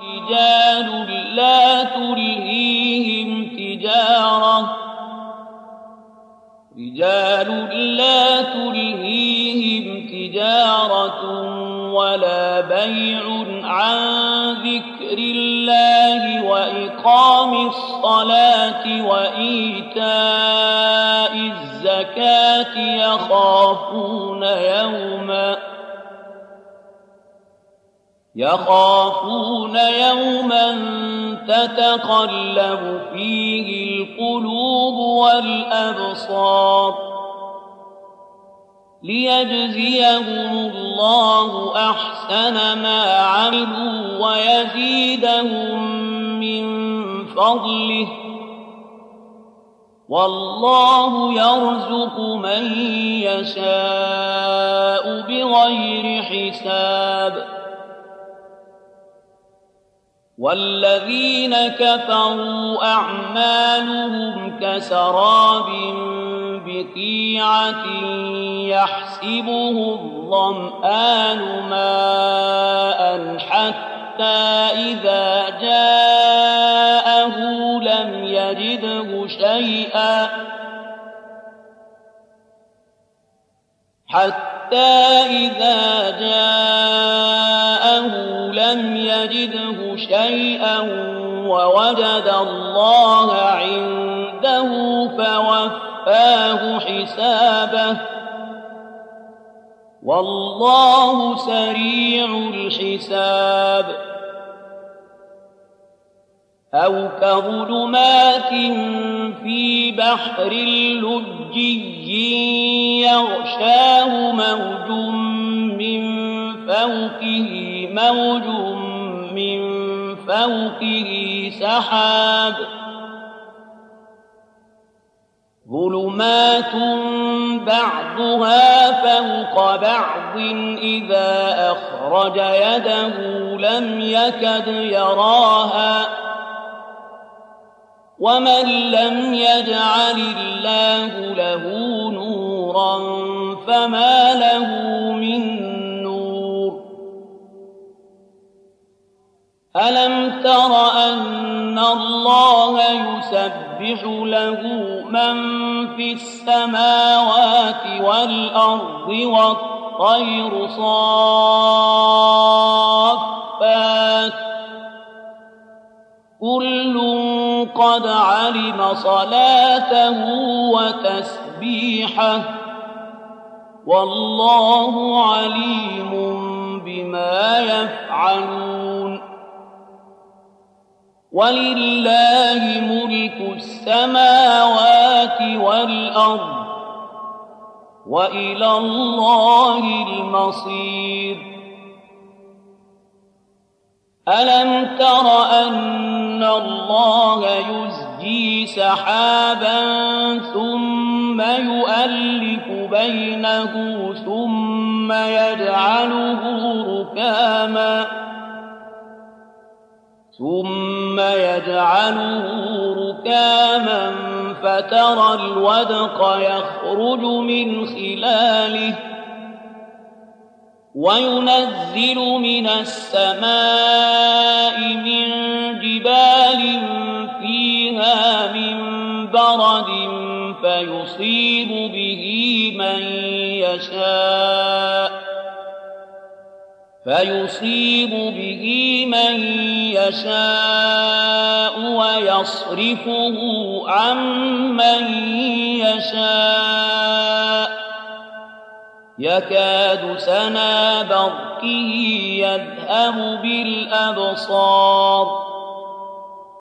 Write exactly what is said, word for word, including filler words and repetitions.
رجال لا تلهيهم تجارة رجال لا تلهيهم تجارة ولا بيع عن ذكر الله وإقام الصلاة وإيتاء الزكاة يخافون يوما يخافون يوما تتقلب فيه القلوب والأبصار ليجزيهم الله أحسن ما عملوا ويزيدهم من فضله والله يرزق من يشاء بغير حساب والذين كفروا أعمالهم كسراب بقيعة يحسبه الظمآن ماء حتى إذا جاءه لم يجده شيئا حتى إذا جاءه لم يجده شيئا ووجد الله عنده فوفاه حسابه والله سريع الحساب أو كظلمات في بحر لجي يغشاه موج من فوقه موج من فوقه سحاب ظلمات بعضها فوق بعض إذا أخرج يده لم يكد يراها ومن لم يجعل الله له نورا فما له من نور ألم تر أن الله يسبح له من في السماوات والأرض والطير صافات كل قد علم صلاته وتسبيحه والله عليم بما يفعلون ولله ملك السماوات والأرض وإلى الله المصير ألم تر أن الله يزجي سحابا ثم يؤلف بينه ثم يجعله ركاما ثم يجعله ركاما فترى الودق يخرج من خلاله وينزل من السماء من جبال فيها من برد فيصيب به من يشاء فيصيب به من يشاء ويصرفه عن من يشاء يكاد سنا برقه يذهب بالأبصار